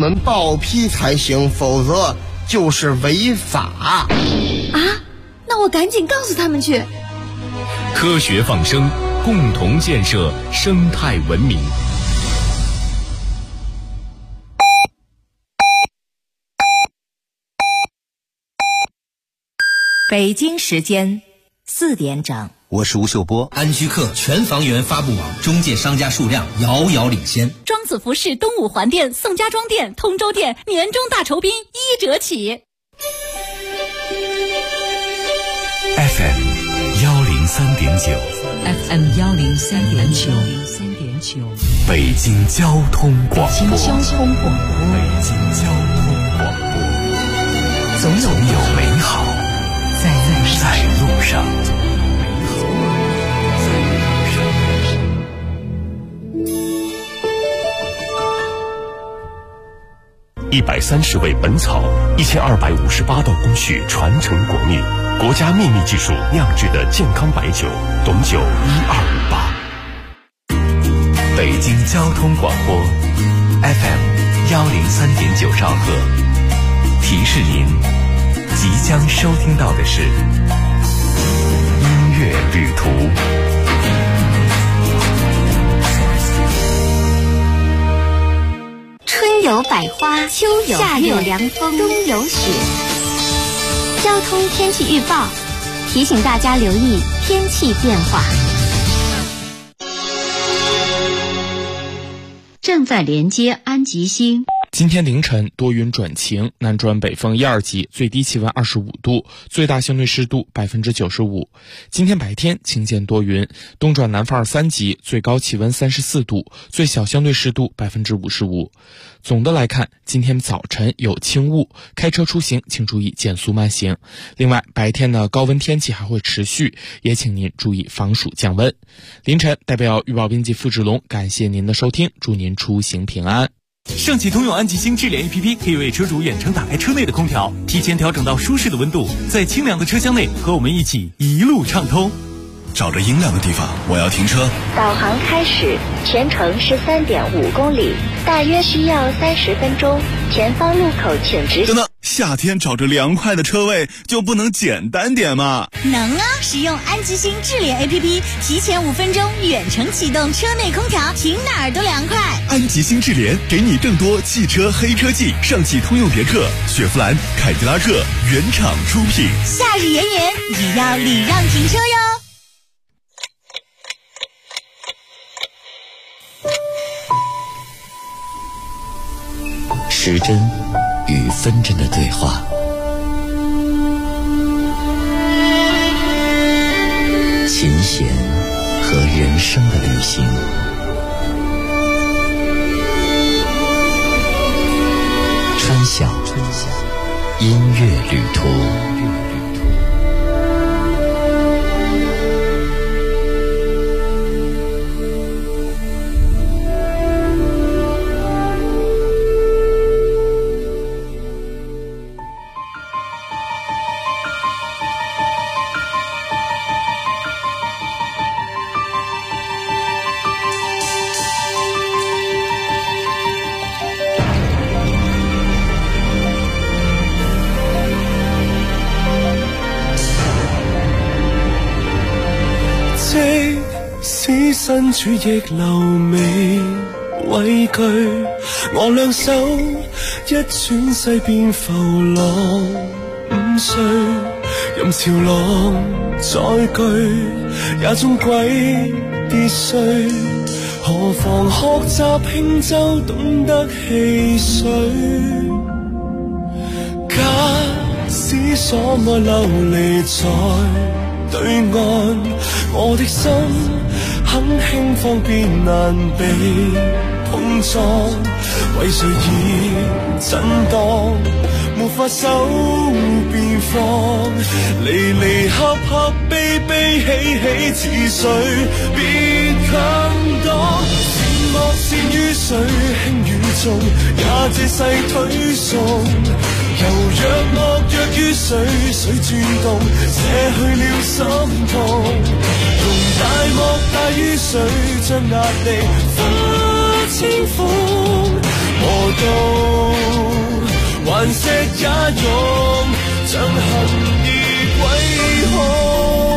们报批才行，否则就是违法。 啊，那我赶紧告诉他们去。 科学放生，共同建设生态文明。 北京时间4点整， 我是吴秀波。 安居客全房源发布网中介商家数量遥遥领先。 庄子服饰东五环店、宋家庄店、通州店年终大酬宾1折起。 FM 103.9 FM 103.9， 北京交通广播。 北京交通广播，总有美好在路上。 130味本草，1258道工序传承国秘，国家秘密技术酿制的健康白酒，董酒1258。 北京交通广播 FM 103.9兆赫，提示您即将收听到的是音乐旅途。 春有百花，秋有夏有凉风，冬有雪。交通天气预报提醒大家留意天气变化。 正在连接安吉星。 今天凌晨多云转晴，南转北风1、2级，最低气温25度，最大相对湿度95%。今天白天晴间多云，东转南风2、3级，最高气温34度，最小相对湿度55%。总的来看，今天早晨有轻雾，开车出行请注意减速慢行。另外，白天的高温天气还会持续，也请您注意防暑降温。凌晨，代表预报编辑付志龙，感谢您的收听，祝您出行平安。 上汽通用安吉星智联 APP 可以为车主远程打开车内的空调，提前调整到舒适的温度，在清凉的车厢内和我们一起一路畅通。 找着阴凉的地方，我要停车。 导航开始，全程是3.5公里，大约需要30分钟。前方路口请直行。 等等，夏天找着凉快的车位就不能简单点吗？ 能啊！使用安吉星智联 APP， 提前5分钟远程启动车内空调，停哪儿都凉快。 安吉星智联给你更多汽车黑科技，上汽通用别克、雪佛兰、凯迪拉克原厂出品。 夏日炎炎，也要礼让停车哟。 时针与分针的对话，琴弦和人生的旅行，春晓音乐旅途。 身處逆流未畏懼，我兩手一轉世變浮浪，5歲任潮浪載據，也終歸跌碎。何妨學習輕舟，懂得戲水。假使所愛流離在對岸，我的心很輕放便難被碰撞，為誰而震盪，沒法手便放，離離合合悲悲喜喜似水，別強擋。善惡善於水，輕與重，也借勢推送。柔弱惡弱於水，水轉動，捨去了心痛。容大莫大於水，將壓力化清風，磨到顽石也融，像恨意歸航。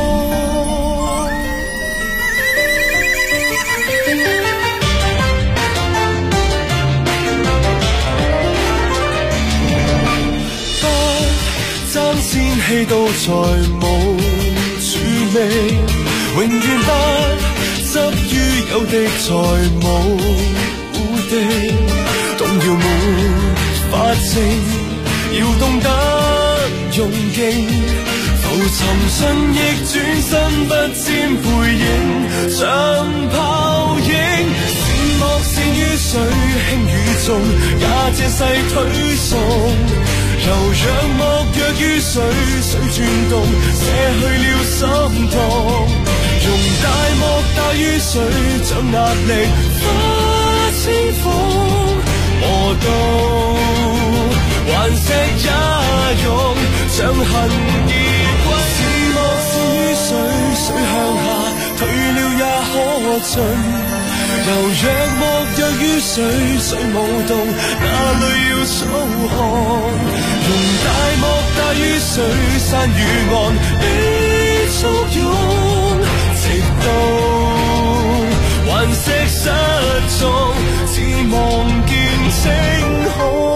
不爭先氣到才無處味，永遠不執於有的才無地，動搖沒法證，要懂得用勁，浮沉順逆轉身不沾背影，像泡影，善惡善於水，輕與重也借勢推送。柔若莫若於水，水轉動，捨去了心痛。容大莫大於水，將壓力化清風。磨到頑石也融，像恨意歸。是莫是於水，水向下退了也可盡。柔若莫若於水，水舞動，哪裏要操控？容大莫大於水，山與岸被簇擁，直到頑石失蹤，只望見星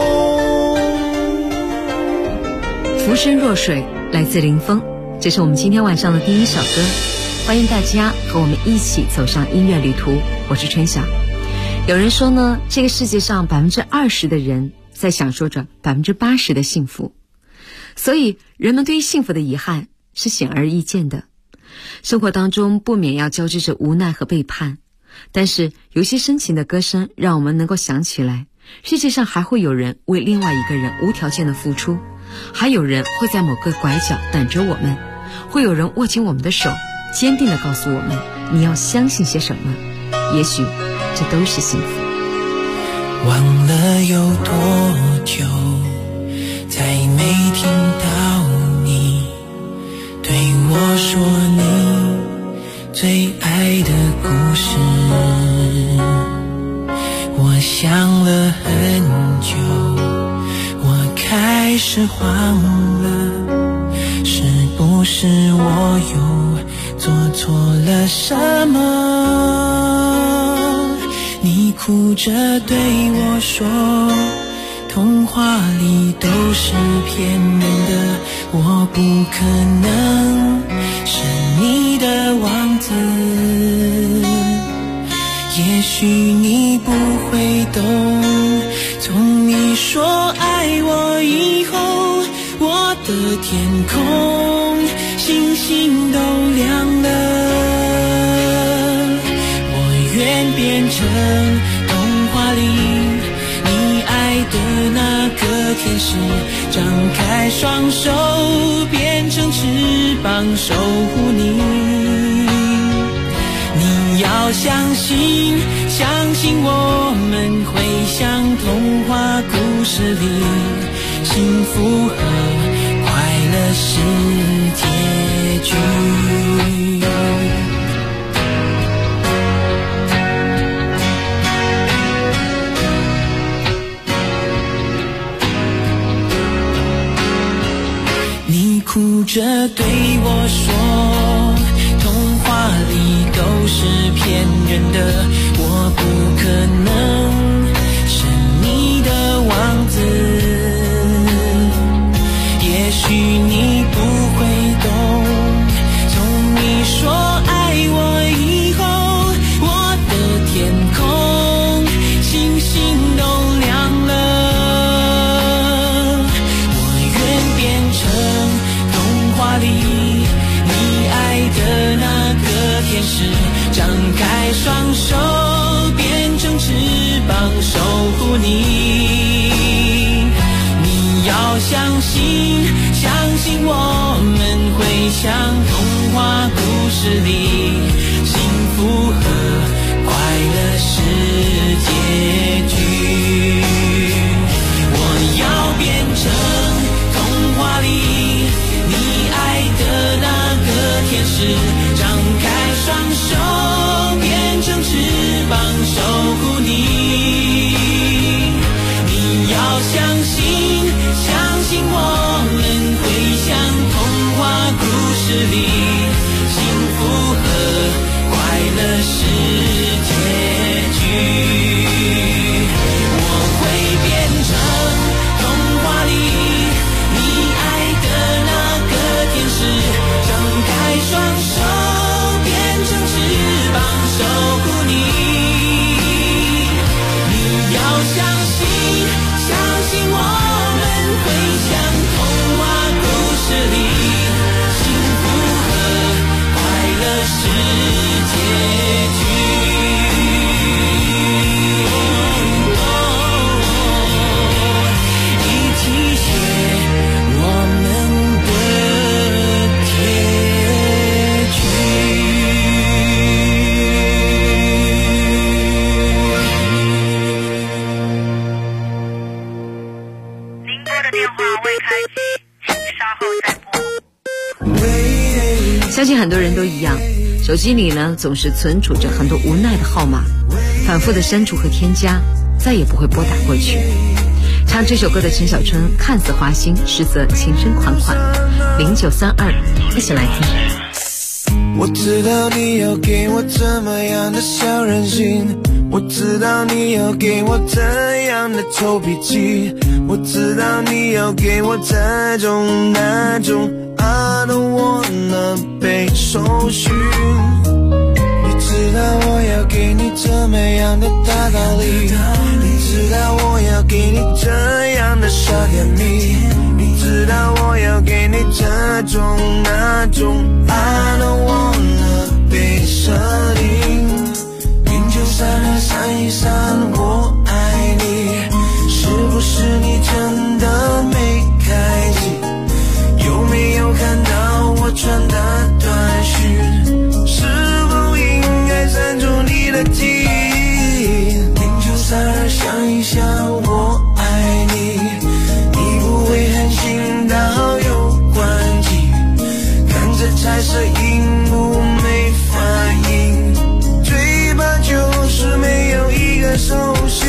空。 浮生若水，来自林峰，这是我们今天晚上的第一首歌，欢迎大家和我们一起走上音乐旅途。我是春晓。有人说呢，这个世界上20%的人在享受着80%的幸福，所以人们对于幸福的遗憾是显而易见的。生活当中不免要交织着无奈和背叛，但是有些深情的歌声让我们能够想起来，世界上还会有人为另外一个人无条件的付出，还有人会在某个拐角等着我们，会有人握紧我们的手，坚定地告诉我们你要相信些什么，也许这都是幸福。 忘了有多久，再没听到你对我说你最爱的故事。我想了很久，我开始慌了，是不是我又做错了什么？你哭着对我说，童话里都是骗人的，我不可能是你的王子。也许你不会懂，从你说爱我以后，我的天空星星都亮了。我愿变成童话里你爱的那个天使，张开双手变成翅膀守护你。你要相信，相信我们会像童话故事里，幸福和快乐是结局。你哭着对我说，童话里都是骗人的，我不可能是你的王子。也许你不会懂，从你说爱我以后，我的天空星星都亮了。我愿变成童话里你爱的那个天使，张开双手变成翅膀守护你。你要相信，相信我们会像童话故事里，幸福和快乐是结局。我要变成童话里你爱的那个天使，张开双手变成翅膀守护你。你要相信，相信我们会像童话故事里，幸福和快乐是结局。我会变成童话里你爱的那个天使，张开双手变成翅膀守护你。你要相信我们会像童话故事里，幸福和快乐是结局。一起写我们的结局。 您拨的电话未开机，请稍后再拨。 相信很多人都一样，手机里呢总是存储着很多无奈的号码，反复的删除和添加，再也不会拨打过去。唱这首歌的陈小春看似花心，实则情深款款。0932，一起来听。 我知道你要给我怎么样的小任性，我知道你要给我怎样的臭脾气，我知道你要给我这种那种 I don't wanna 被搜寻。你知道我要给你怎么样的大道理，你知道我要给你这样的傻甜蜜，你知道我要给你这种那种 I don't wanna 被设定。09323133我爱你，是不是你真的没开机？有没有看到我传的短讯？是否应该删除你的记忆？0932想一想我爱你，你不会狠心到有关机，看着彩色荧幕没反应，最怕就是没有一个手续。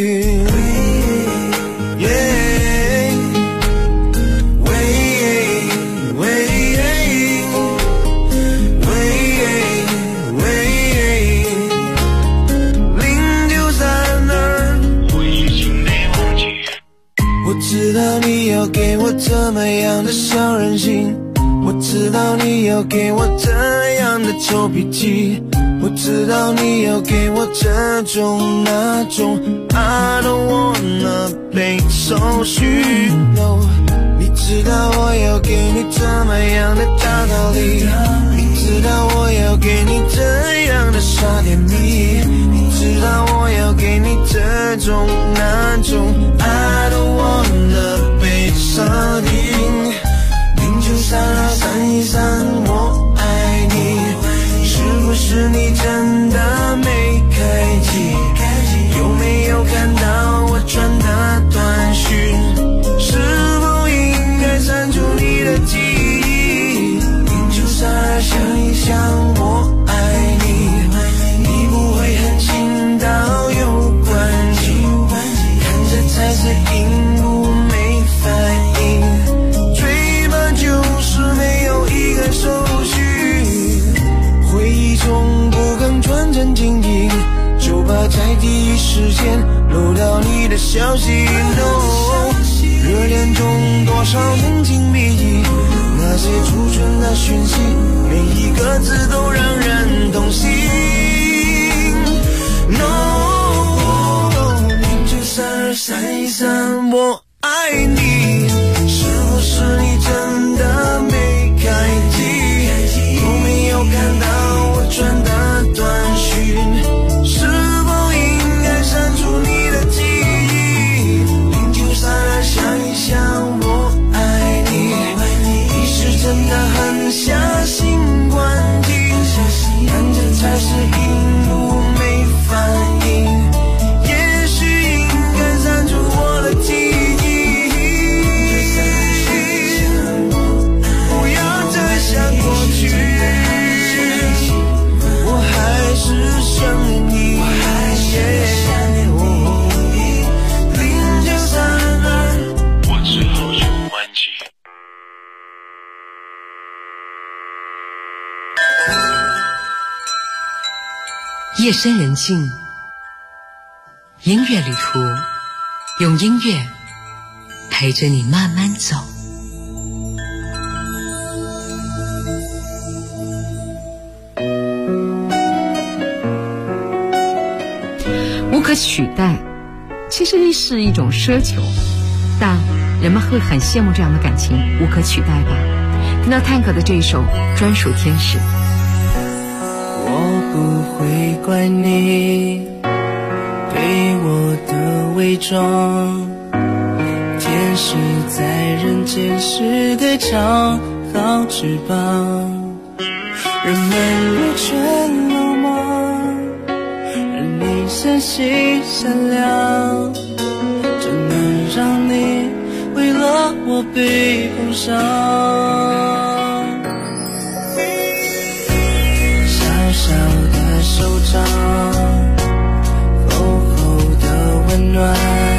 我知道你要给我怎么样的小任性，我知道你要给我怎样的臭脾气，我知道你要给我这种那种 I don't wanna 被搜寻 No， 你知道我要给你怎么样的大道理，你知道我要给你这样的傻甜蜜，你知道我要给你这种那种 I don't wanna 被设定。09323133我爱你，是不是你真的没开机？有没有看到我传的短讯？是否应该删除你的记忆？0932想一想我爱你，你不会狠心到有关机，看着彩色荧幕没反应，最怕就是没有一个手续。回忆中不敢传真经营，就怕在第一时间漏掉你的消息。No， 热恋中多少人情蜜意，那些储存的讯息，每一个字都让人痛心。No，09323133我爱你，是不是你真的没开机？有没有看到我传的短讯？是否应该删除你的记忆？0932想一想我爱你，你是真的很相信关机，看着彩色荧幕没反应，也许应该删除我的记忆。 夜深人静，音乐旅途，用音乐陪着你慢慢走。无可取代其实是一种奢求，但人们会很羡慕这样的感情无可取代吧。听到探戈的这一首专属天使。 我不会怪你对我的伪装，天使在人间是个长好翅膀，人们若全落寞，任你纤细善良，就能让你为了我被碰伤。小的手掌，厚厚的温暖，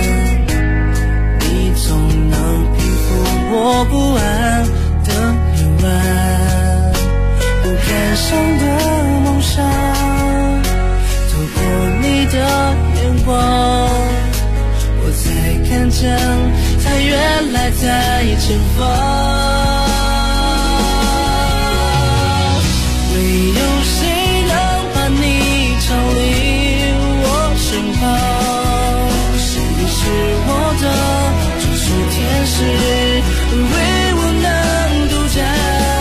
你总能平复我不安的夜晚。不敢想的梦想，透过你的眼光，我才看见它原来在前方。没有谁常离我身旁，你是我的专属天使，为我能独占。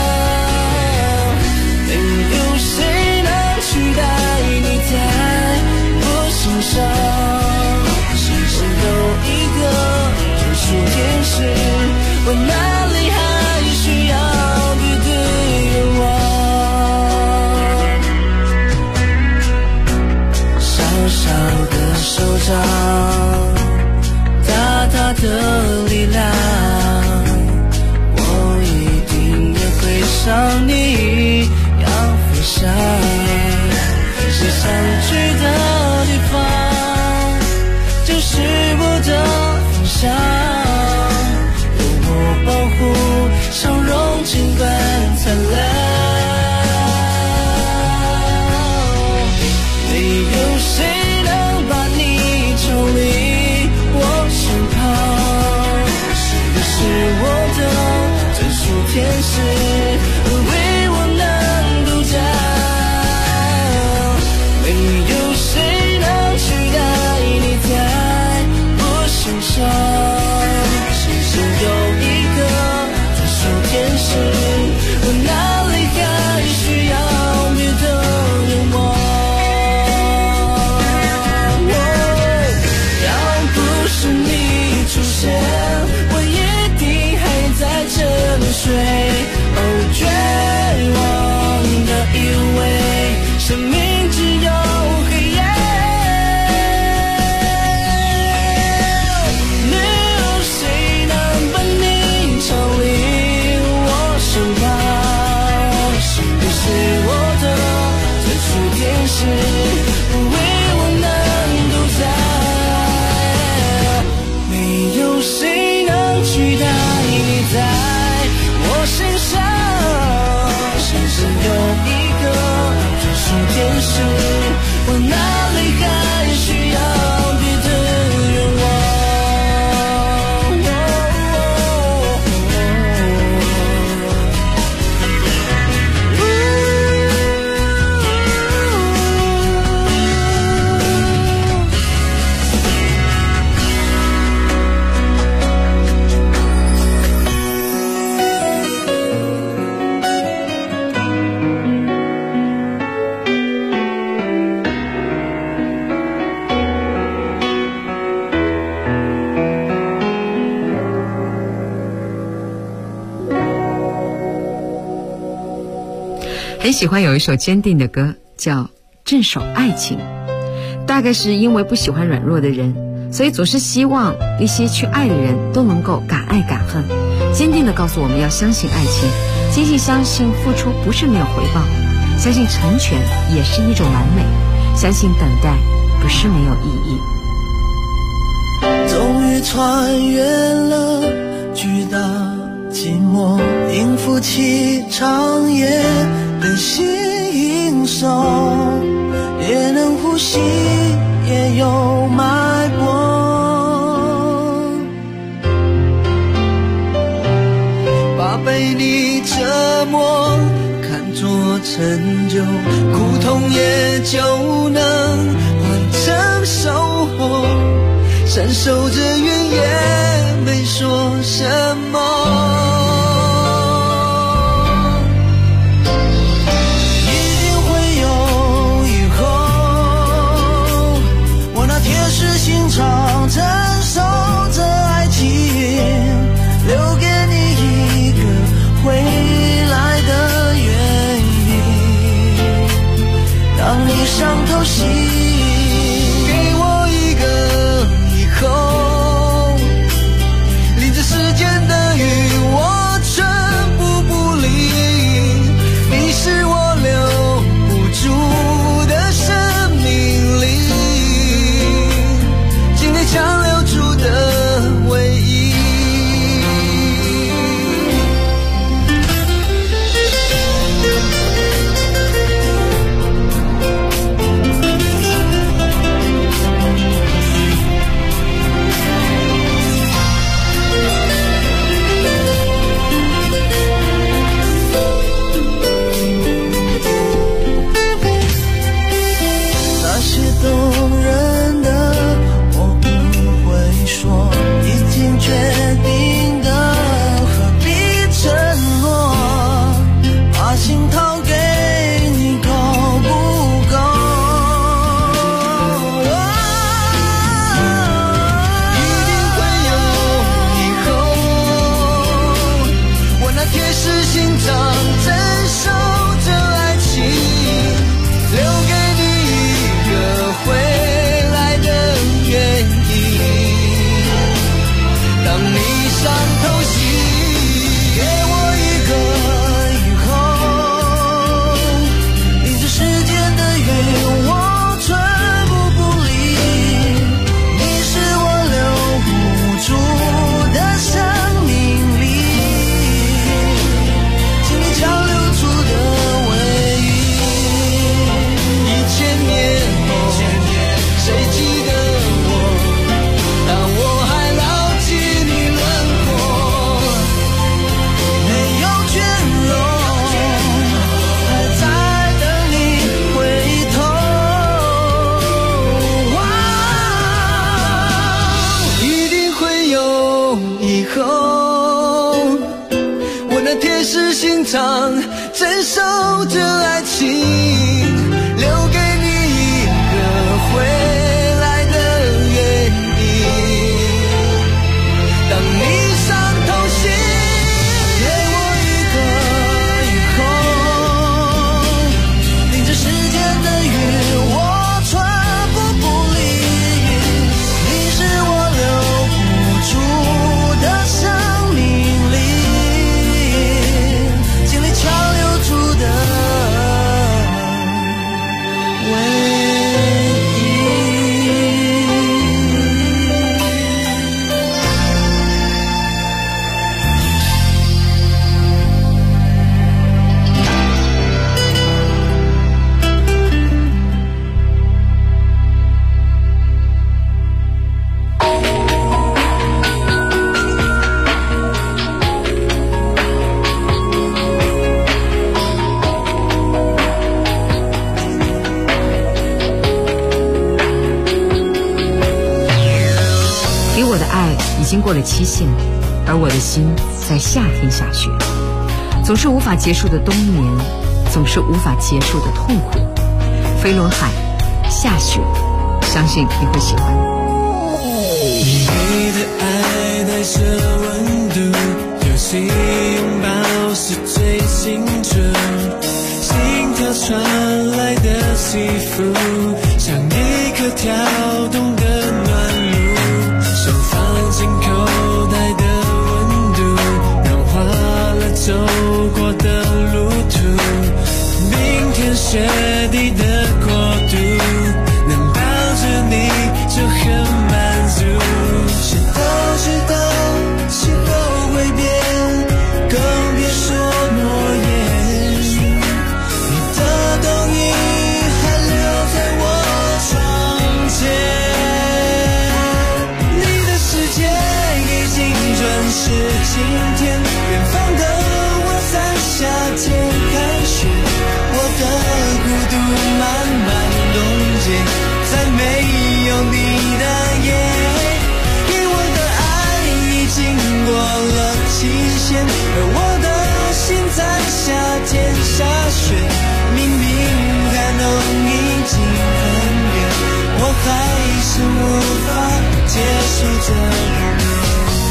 没有谁能取代你在我心上，我有一个专属天使，我哪里还需要别的愿望？小的手掌，大大的力量，我一定也会像你一样飞翔。最想去的地方，就是我的方向。有我保护，笑容尽管灿烂。没有谁天使为我能独占，没有谁能取代你在我心上。只有一个专属天使，我哪里还需要别的愿望？要不是你出现，我一定还在这里睡。绝望的以为生命只有黑夜，没有谁能把你逃离我身旁。你是我的专属天使，为我能独占。没有谁能取代你在我心上。只有一个专属天使，我哪里还需要别的愿望？ 很喜欢有一首坚定的歌叫《镇守爱情》，大概是因为不喜欢软弱的人，所以总是希望那些去爱的人都能够敢爱敢恨，坚定地告诉我们要相信爱情，坚信相信付出不是没有回报，相信成全也是一种完美，相信等待不是没有意义。 终于穿越了巨大寂寞，应付起长夜的心受，也能磨看作成就，苦痛也就能换成守候，闪守着云也没说什么。心肠承受着爱情，留给你一个回来的原因。当你伤透心，给我一个以后，淋着时间的雨我全部不理，你是我留不住的生命里想留住的唯一。那些动人的已经决定的，何必承诺？把心掏给你够不够？一定会有以后，我那铁石心肠承受着爱情，留给你一个回来的原因。当你伤透心，给我一个以后，淋着时间的雨我全部不理，你是我留不住的生命里请你交流出的唯一。1000年后谁记得我，当我还牢记你轮廓，没有倦容，还在等你回头。一定会有以后，我那铁石心肠承受着爱情，留给你一个回来的原因。当你伤透心，给我一个以后，淋着时间的雨我全部不理，你是我留不住的生命里尽力强留住的唯一。 给我的爱已经过了期限，而我的心在夏天下雪，总是无法结束的冬眠，总是无法结束的痛苦。飞轮海，下雪，相信你会喜欢。 你给的爱带着温度，有心拥抱是最清楚，心跳传来的起伏，像一颗跳动的暖炉，手放进口袋的温度，融化了走过的路途，冰天雪地的国度，能抱着你就很满足。谁都知道气候会变，更别说诺言，你的冬衣还留在我窗前，你的世界已经转世今天，远方的我暂时夏天看雪，我的孤独慢慢冻结在没有你的夜，给我的爱已经过了期限，而我的心在夏天下雪，明明看懂已经很远，我还是无法接受这个梦。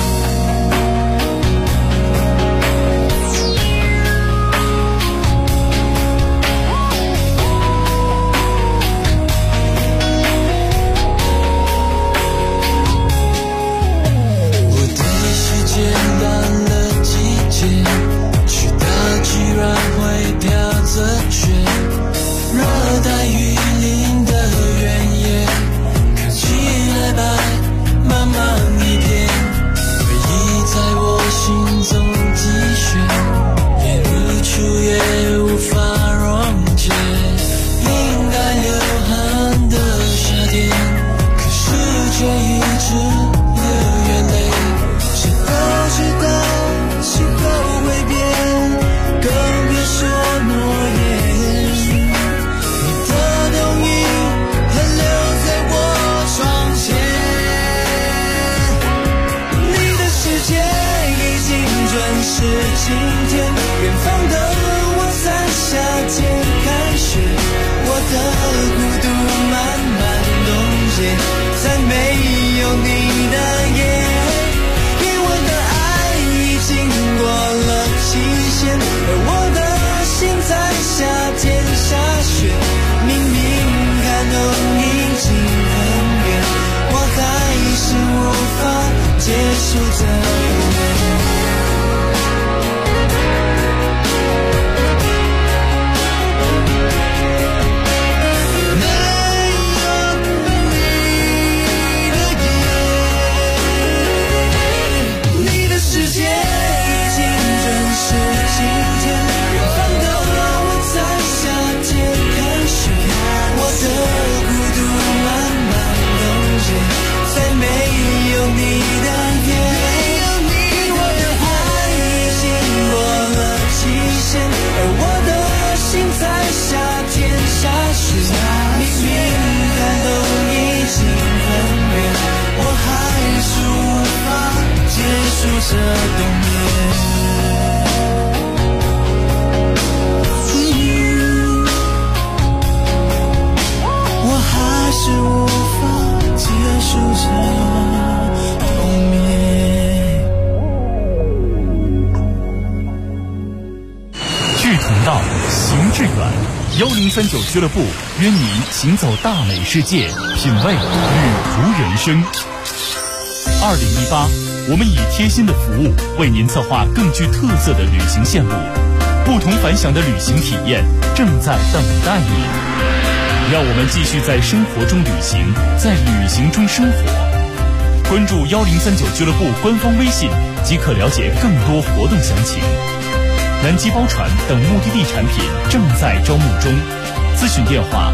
1039俱乐部约您行走大美世界，品味旅途人生。2018，我们以贴心的服务为您策划更具特色的旅行线路，不同凡响的旅行体验正在等待你。让我们继续在生活中旅行，在旅行中生活。关注1039俱乐部官方微信即可了解更多活动详情。南极包船等目的地产品正在招募中，咨询电话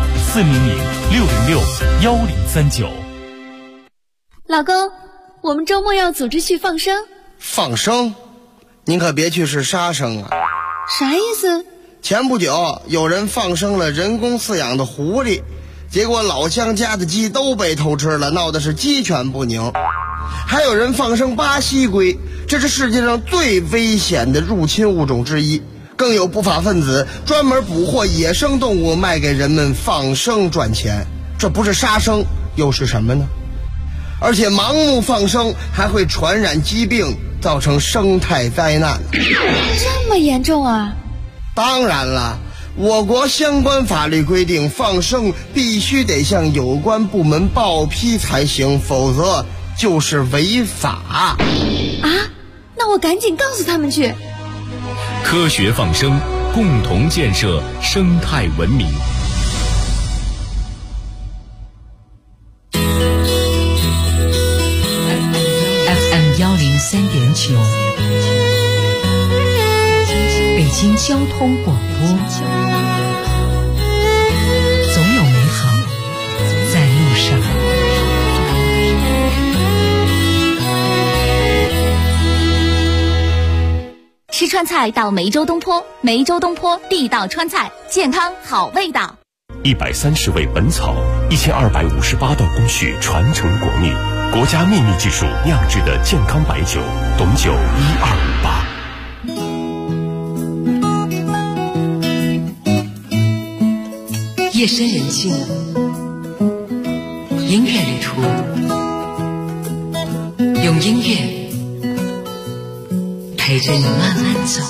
400-606-1039。 老公，我们周末要组织去放生。 放生？您可别去是杀生啊！ 啥意思？ 前不久有人放生了人工饲养的狐狸，结果老乡家的鸡都被偷吃了，闹的是鸡犬不宁。还有人放生巴西龟，这是世界上最危险的入侵物种之一。更有不法分子专门捕获野生动物卖给人们放生赚钱，这不是杀生又是什么呢？而且盲目放生还会传染疾病，造成生态灾难。 这么严重啊？ 当然了，我国相关法律规定，放生必须得向有关部门报批才行，否则就是违法。 啊？那我赶紧告诉他们去。 科学放生，共同建设生态文明。 FM 103.9，北京交通广播。总有美好在路上。 吃川菜到梅州东坡，梅州东坡地道川菜，健康好味道。 130味本草，1258道工序传承国秘，国家秘密技术酿制的健康白酒，董酒 1258。夜深人静，音乐旅途，用音乐陪着你慢慢走。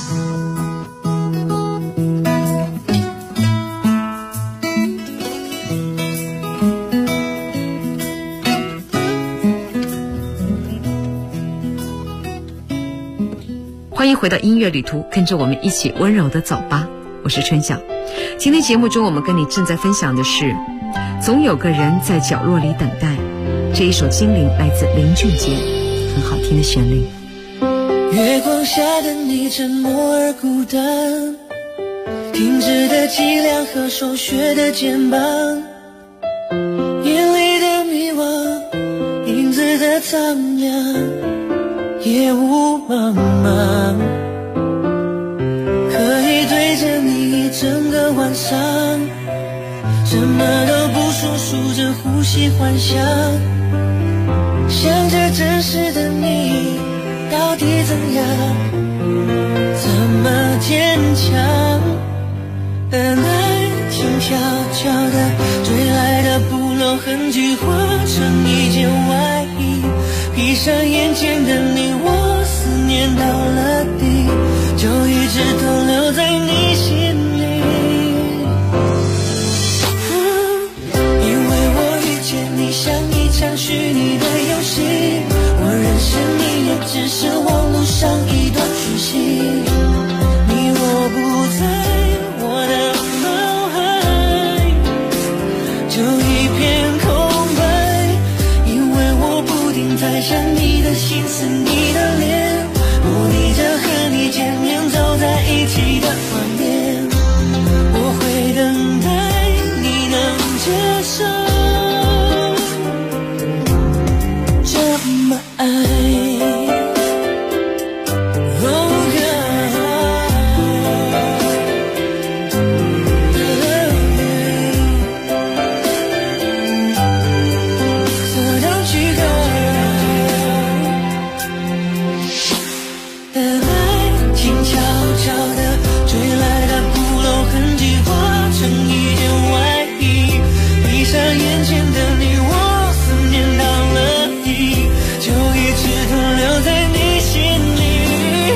欢迎回到音乐旅途，跟着我们一起温柔的走吧。我是春晓。今天节目中，我们跟你正在分享的是总有个人在角落里等待，这一首《精灵》来自林俊杰，很好听的旋律。 月光下的你沉默而孤单，停止的脊梁和手削的肩膀，眼里的迷惘，影子的苍凉，夜雾茫茫，可以对着你一整个晚上，什么都不说，数着呼吸幻想，想着真实的你到底怎样，怎么坚强，等待静悄悄的追来的不落痕迹化成一件外衣，闭上眼前的你，我思念到了底，就一直都留在你心里。因为我遇见你像一场虚拟的游戏，我认识你也只是网络上一段讯息，你若不在我的脑海，就一片空白，因为我不停在想你的心思，你的脸，模拟着和你见面走在一起的画面，我会等待你能接受这么爱。眼前的你，我思念到了底，就一直都留在你心里。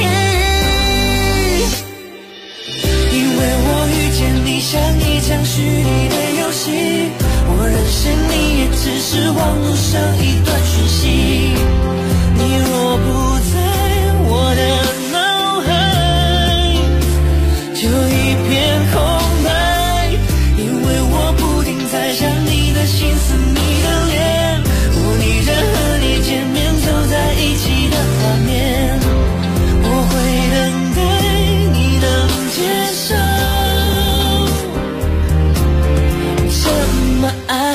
因为我遇见你像一场虚拟的游戏，我认识你也只是网络上一段讯息，你若不在我的脑海，就一片空白，因为我不停在想你的心思，你的脸，模拟着和你见面走在一起的画面，我会等待你能接受这么爱。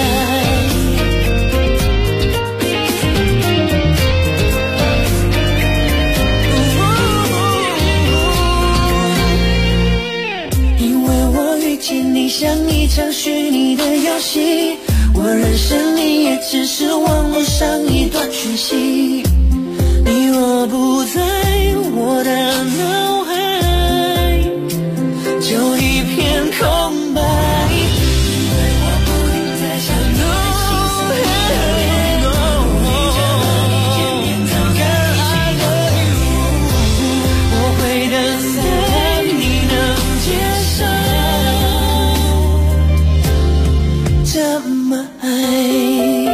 因为我遇见你像一场虚拟的游戏，我认识你也只是网络上一段讯息，你若不在我的脑海，就一片空白，因为我不停在想你的心思，你着和你见面走在一起的我会等待你能接受这么爱。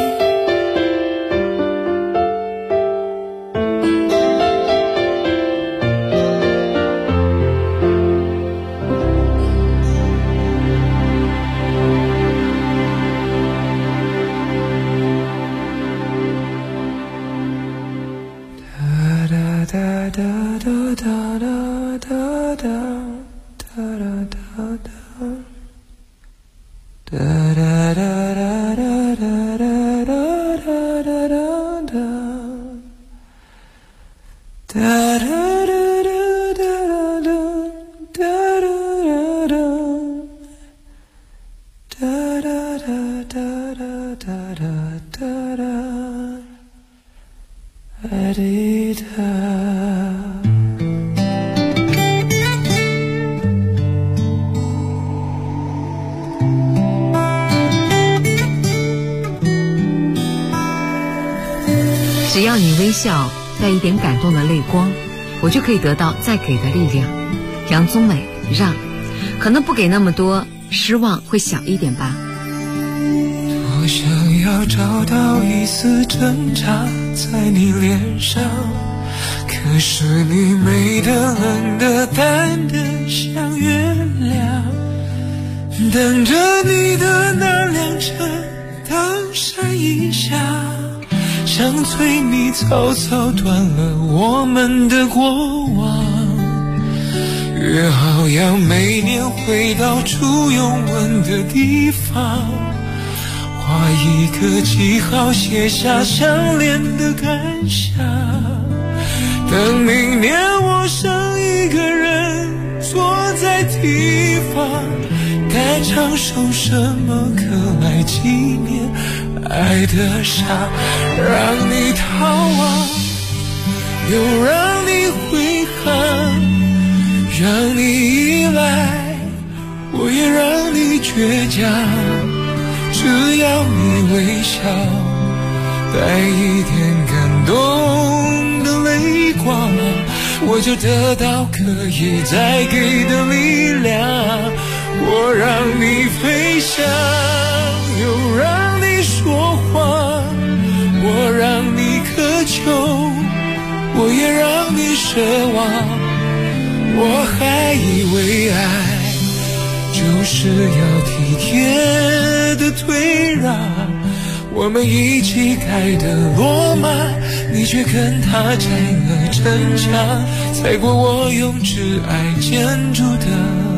只要你微笑，带一点感动的泪光，我就可以得到再给的力量。杨宗纬，让，可能不给那么多，失望会小一点吧。 我想要找到一丝挣扎在你脸上，可是你美得冷得淡得像月亮，等着你的那辆车当闪一下，像催你草草断了我们的过往。约好要每年回到初拥吻的地方，画一个记号，写下相恋的感想。等明年我剩一个人坐在地方，该唱首什么歌来纪念爱的傻，让你逃亡，又让你悔恨，让你依赖，我也让你倔强。只要你微笑，带一点感动的泪光，我就得到可以再给的力量。我让你飞翔，又让你说谎，我让你渴求，我也让你奢望。我还以为爱就是要体贴的退让，我们一起盖的罗马，你却跟他拆了城墙，踩过我用挚爱建筑的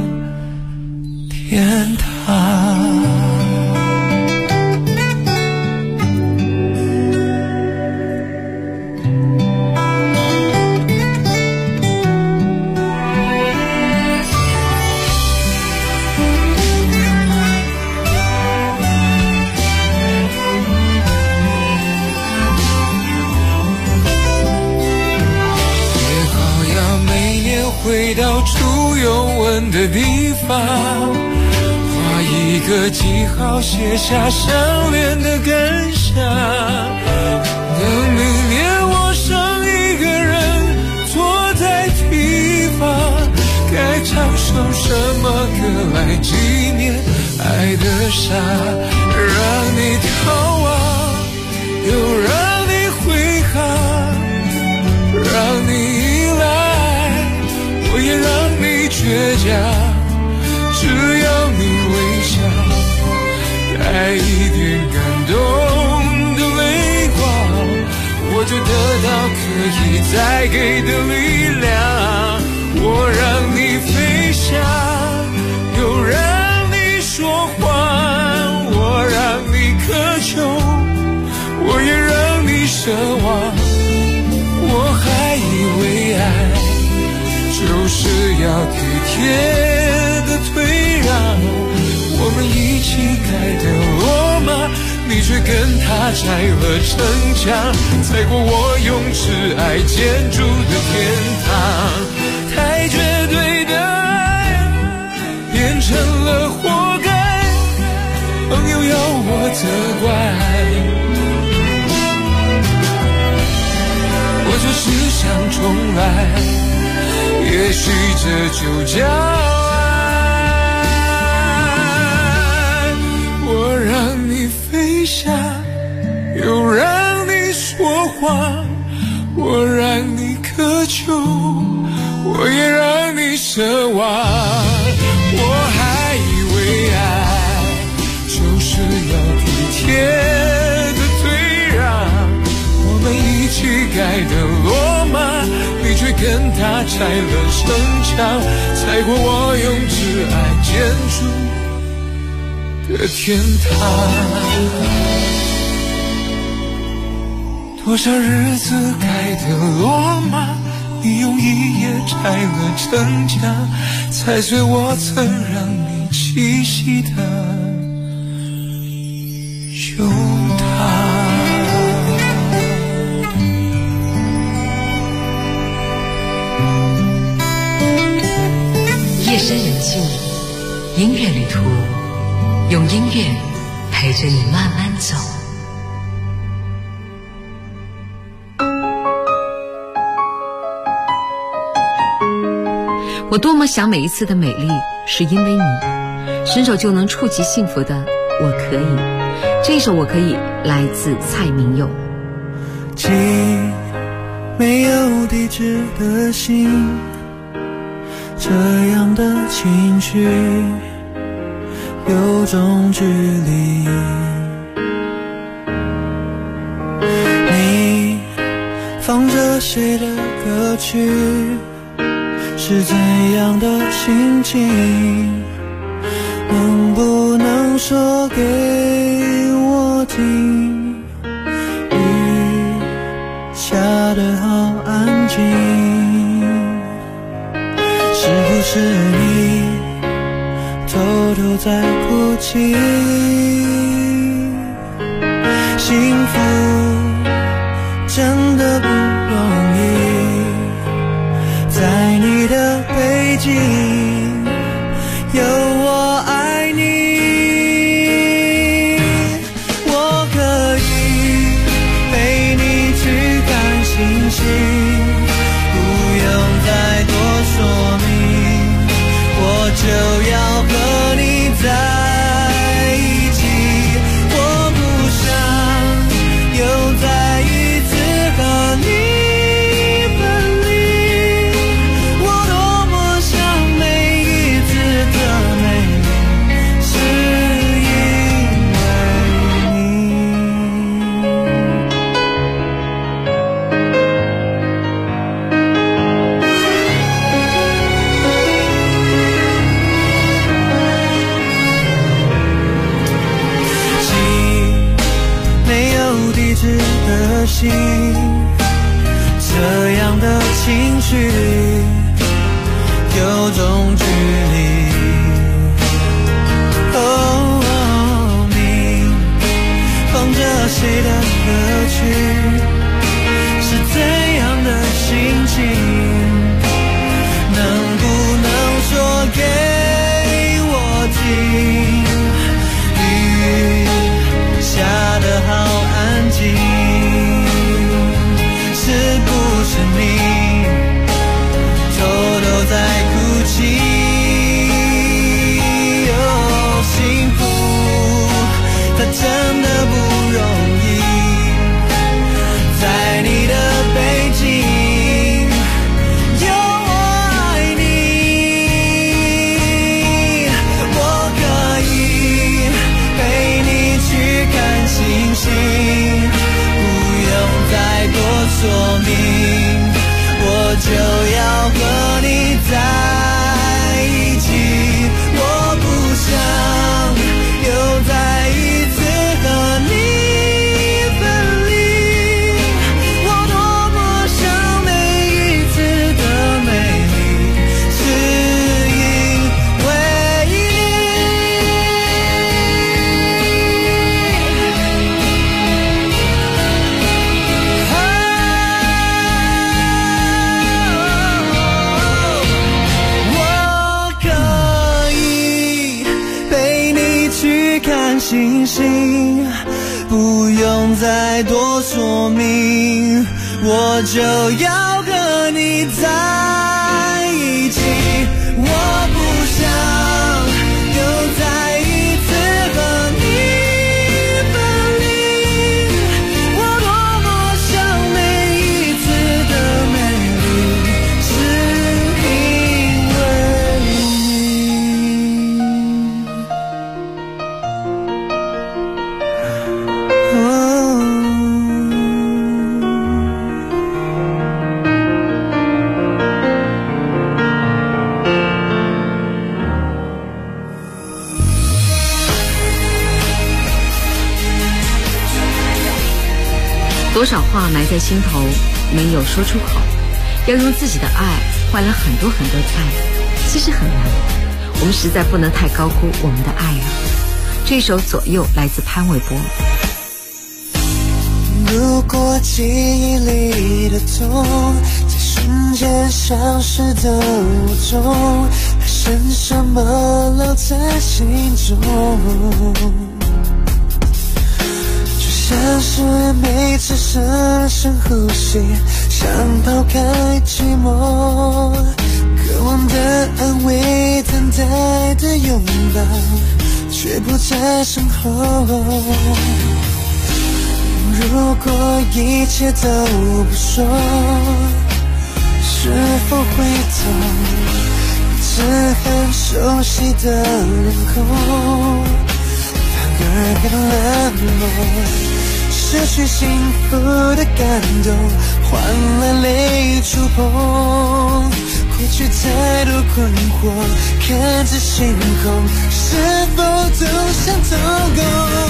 天堂。回到初拥吻的地方，画一个记号，写下相恋的感想。等明年我剩一个人坐在地方，该唱首什么歌来纪念爱的傻，让你逃亡，又让你悔恨，让你依赖，我也让你倔强。只要你微笑，带一点感动的泪光，我就得到可以再给的力量。我让你飞翔，又让你说谎，我让你渴求，我也让你奢望。我还以为爱就是要体贴的退让，我们一起盖的罗马，你却跟他拆了城墙，踩过我用挚爱建筑的天堂。太绝对的爱变成了活该，朋友要我责怪，我就是想重来，也许这就叫爱。我让你飞翔，又让你说谎，我让你渴求，我也让你奢望。我还以为爱就是要体贴的退让，我们一起盖的罗马，你却跟他拆了城墙，踩过我用挚爱建筑的天堂。多少日子盖的罗马，你用一夜拆了城墙，踩碎我曾让你栖息的胸膛。 夜深人静，音乐旅途，用音乐陪着你慢慢走。我多么想每一次的美丽是因为你，伸手就能触及幸福的我可以。这一首我可以来自蔡明佑。 寄没有地址的信，这样的情绪有种距离。你放着谁的歌曲，是怎样的心情，能不能说给我听？雨下得好安静，是不是你偷偷在哭泣？幸福真的不容易，在你的背景有我爱你。我可以陪你去看星星，不用再多说明，我就要和你在一起。我不想又再一次和你分离，我多么想每一次的美丽是因为没有地址的信，这样的情绪有种距离。你放着谁的歌曲，是怎样的心情，能不能说给我听？雨下得好安静，是不是你偷偷在哭泣？幸福它真的不容易，在你的背景有我爱你。我可以陪你去看星星，不用再多说明，我就要和你在一起。我不想又再一次和你分离，我多么想每一次的美丽是因为我可以陪你去看星星，不用再多说明，我就要和你在一起。我不想又再一次和你分离，我多么想每一次的美丽是因为多少话埋在心头，没有说出口，要用自己的爱换来很多很多的爱，其实很难。我们实在不能太高估我们的爱啊。这首左右来自潘玮柏。 如果记忆里的痛在瞬间消失的无踪，还是剩什么留在心中？就像是没只剩深呼吸，想抛开寂寞，渴望的安慰，等待的拥抱，却不在身后。如果一切都不说，是否回头，彼此很熟悉的脸孔，反而更冷漠。失去幸福的感动，换来泪触碰。过去太多困惑，看着星空，是否都想透过？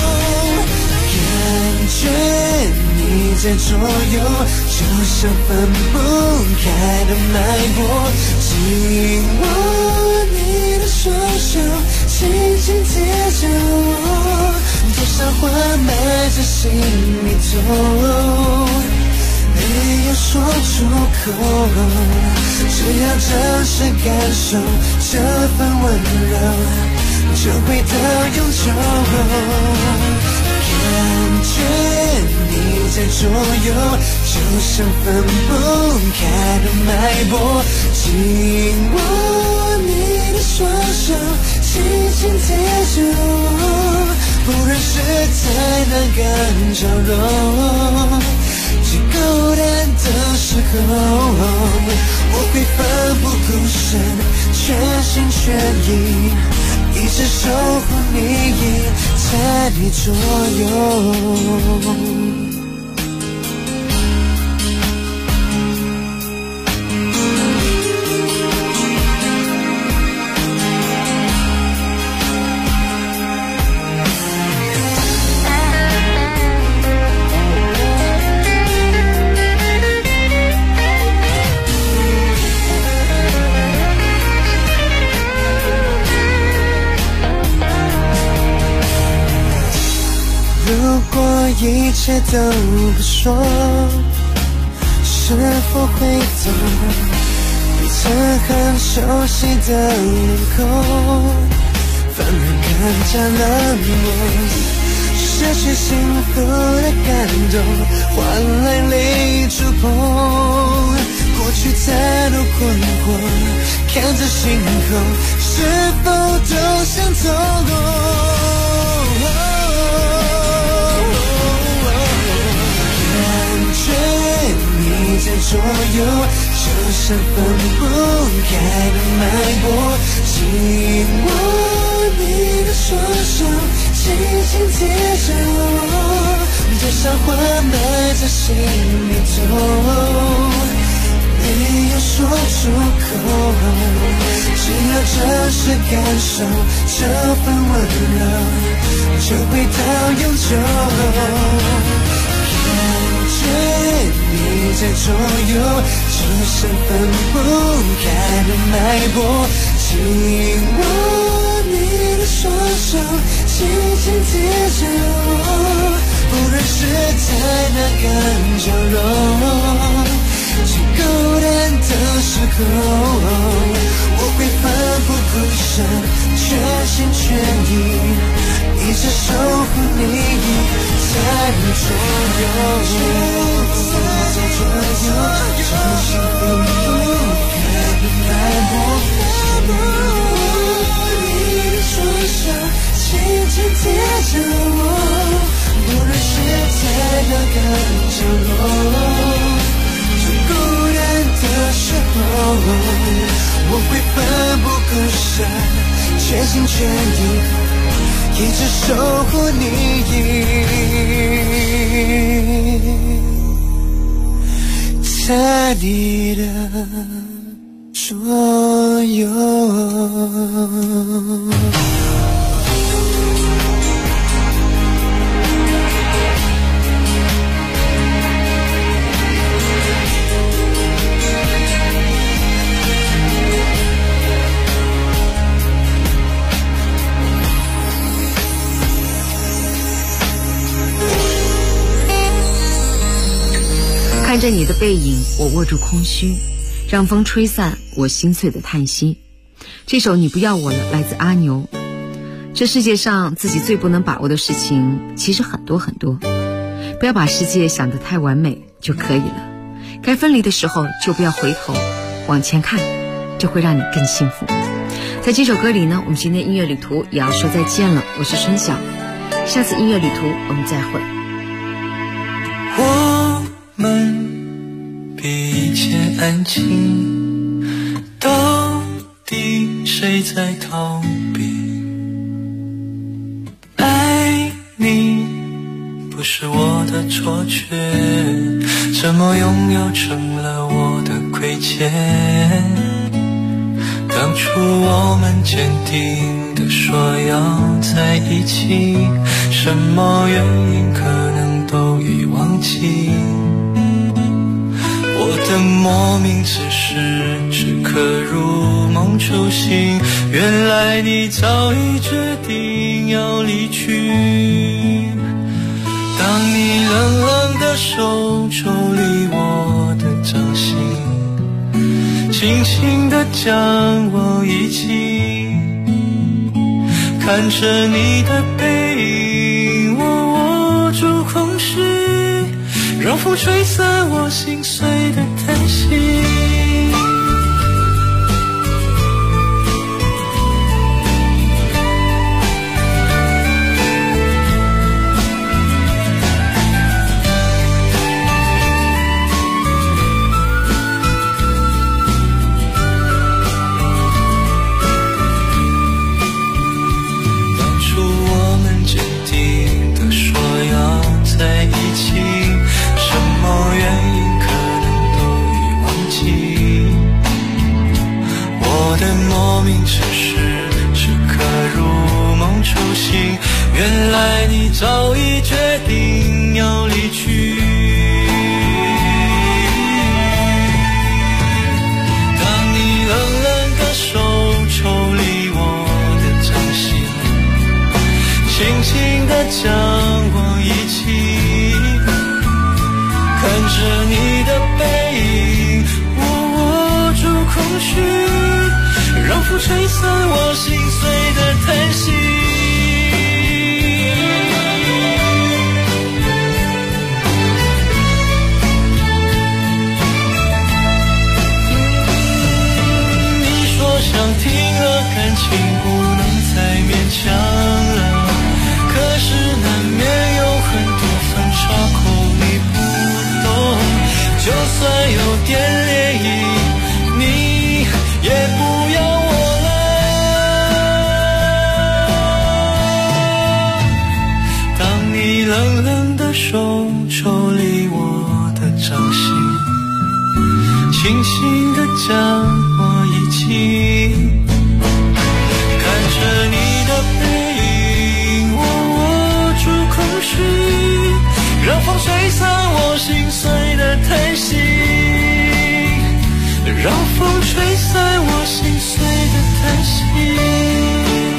感觉你在左右，就像分不开的脉搏。紧握你的双手，轻轻贴着我，多少话埋在心里头，没有说出口，只要真实感受这份温柔，就会到永久。感觉你在左右，就像分不开的脉搏。紧握你的双手，轻轻贴着我，不然实在难敢交融。最孤单的时候，我会奋不顾身，全心全意，一直守护你，在你左右。如果一切都不说，是否会懂彼此很熟悉的脸孔，反而更加冷漠。失去幸福的感动，换来泪触碰。过去太多困惑，看着星空，是否都想透过？你在左右，就像分不开的脉搏。紧握你的双手，轻轻贴着我，多少话埋在心里头，没有说出口，只要真实感受这份温柔，就会到永久。感觉你在左右，就像分不开的脉搏。紧握你的双手，轻轻贴着我，不然实在难敢交融。最孤单的时候，我会奋不顾身，全心全意，一直守护你，在你左右，在左右，就像分不开的脉搏。你的双手，轻轻贴着我，不然实在难敢交融。最孤单的时候，我会奋不顾身，全心全意，一直守护你，在你的左右。 看着你的背影，我握住空虚，让风吹散我心碎的叹息。 这首《你不要我了》来自阿牛。这世界上自己最不能把握的事情其实很多很多，不要把世界想得太完美就可以了。该分离的时候就不要回头，往前看，这会让你更幸福。在这首歌里呢，我们今天音乐旅途也要说再见了。我是春晓，下次音乐旅途我们再会。 我们比一切安静，到底谁在逃避？爱你不是我的错觉，怎么拥有成了我的亏欠？当初我们坚定地说要在一起，什么原因可能都已忘记。我的莫名只刻入梦初醒，原来你早已决定要离去。当你冷冷的手抽离我的掌心，轻轻地将我遗弃，看着你的背影，我握住空虚，让风吹散我心碎的叹息。原来你早已决定要离去。当你冷冷的手抽离我的掌心，轻轻地将我遗弃，看着你的背影，我握住空虚，让风吹散我心碎的叹息。想停了，感情不能再勉强了，可是难免有很多分岔口你不懂，就算有点涟漪，你也不要我了。当你冷冷的手抽离我的掌心，轻轻地将我遗弃，看着你的背影，我握住空虚，让风吹散我心碎的叹息，让风吹散我心碎的叹息。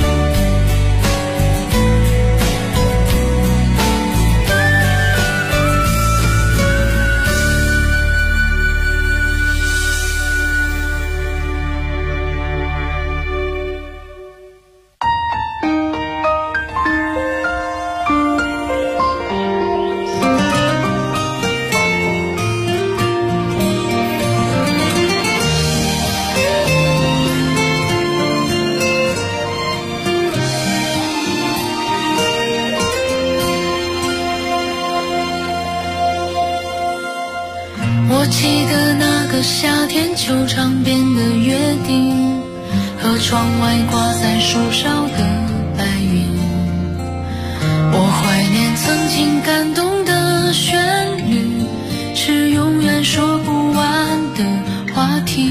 我记得那个夏天球场边的约定，和窗外挂在树梢的白云。我怀念曾经感动的旋律，是永远说不完的话题。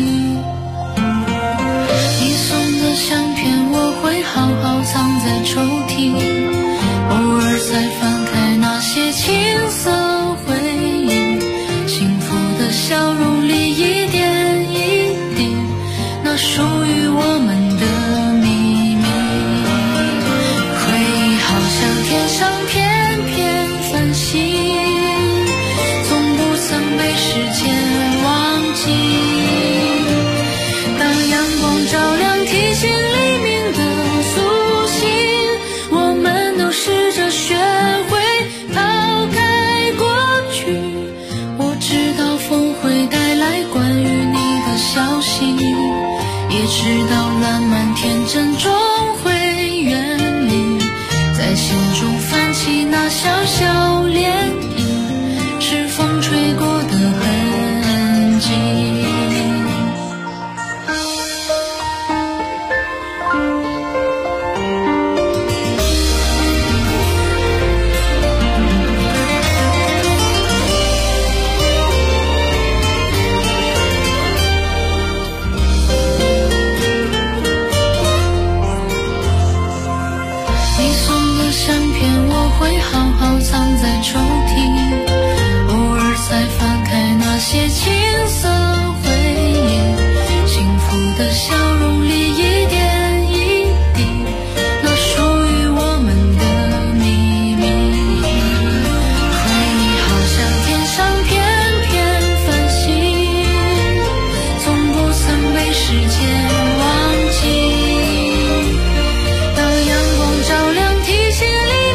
你送的相片我会好好藏在抽屉，偶尔再翻开那些青涩回忆，幸福的笑容里一点一滴，那属于我们的秘密。回忆好像天上片片繁星，从不曾被时间忘记。当阳光照亮天知道烂漫天真终会远离，在心中泛起那小小涟漪，是风吹过的痕迹。会好好藏在抽屉，偶尔才翻开那些青涩回忆，幸福的笑容里一点一滴，那属于我们的秘密。回忆好像天上片片繁星，从不曾被时间忘记。当阳光照亮提醒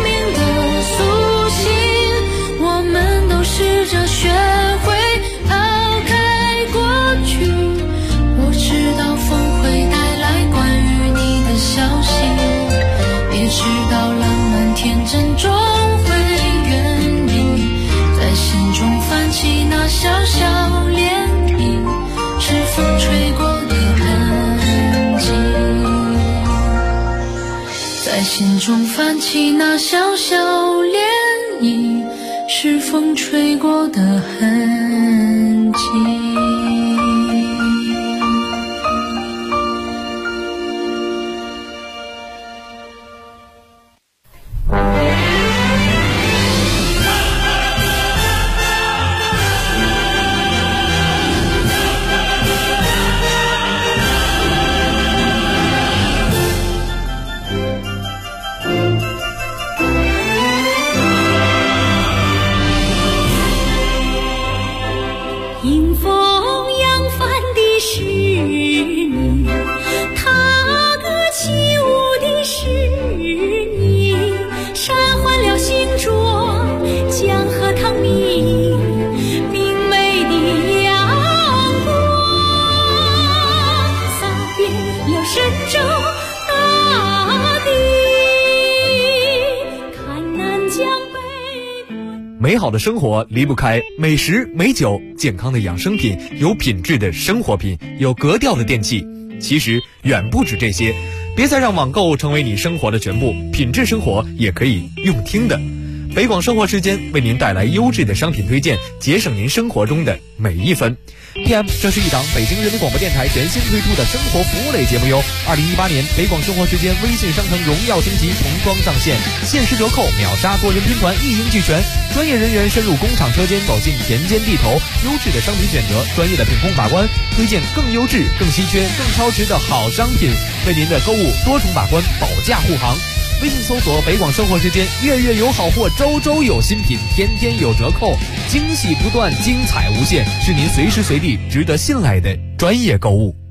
试着学会抛开过去，我知道风会带来关于你的消息，也知道浪漫天真终会远离，在心中泛起那小小涟漪，是风吹过的痕迹，在心中泛起那小小涟漪，是风吹过的痕迹。 美好的生活离不开美食、美酒、健康的养生品、有品质的生活品、有格调的电器。其实远不止这些，别再让网购成为你生活的全部，品质生活也可以用听的。北广生活时间为您带来优质的商品推荐，节省您生活中的每一分。PM， 这是一档北京人民广播电台全新推出的生活服务类节目哟。2018年北广生活时间微信商城荣耀升级重装上线，限时折扣秒杀，多人拼团一应俱全，专业人员深入工厂车间，走进田间地头，优质的商品选择，专业的品控把关，推荐更优质、更稀缺、更超值的好商品，为您的购物多重把关，保价护航。微信搜索北广生活时间，月月有好货，周周有新品，天天有折扣，惊喜不断，精彩无限，是您随时随地值得信赖的专业购物。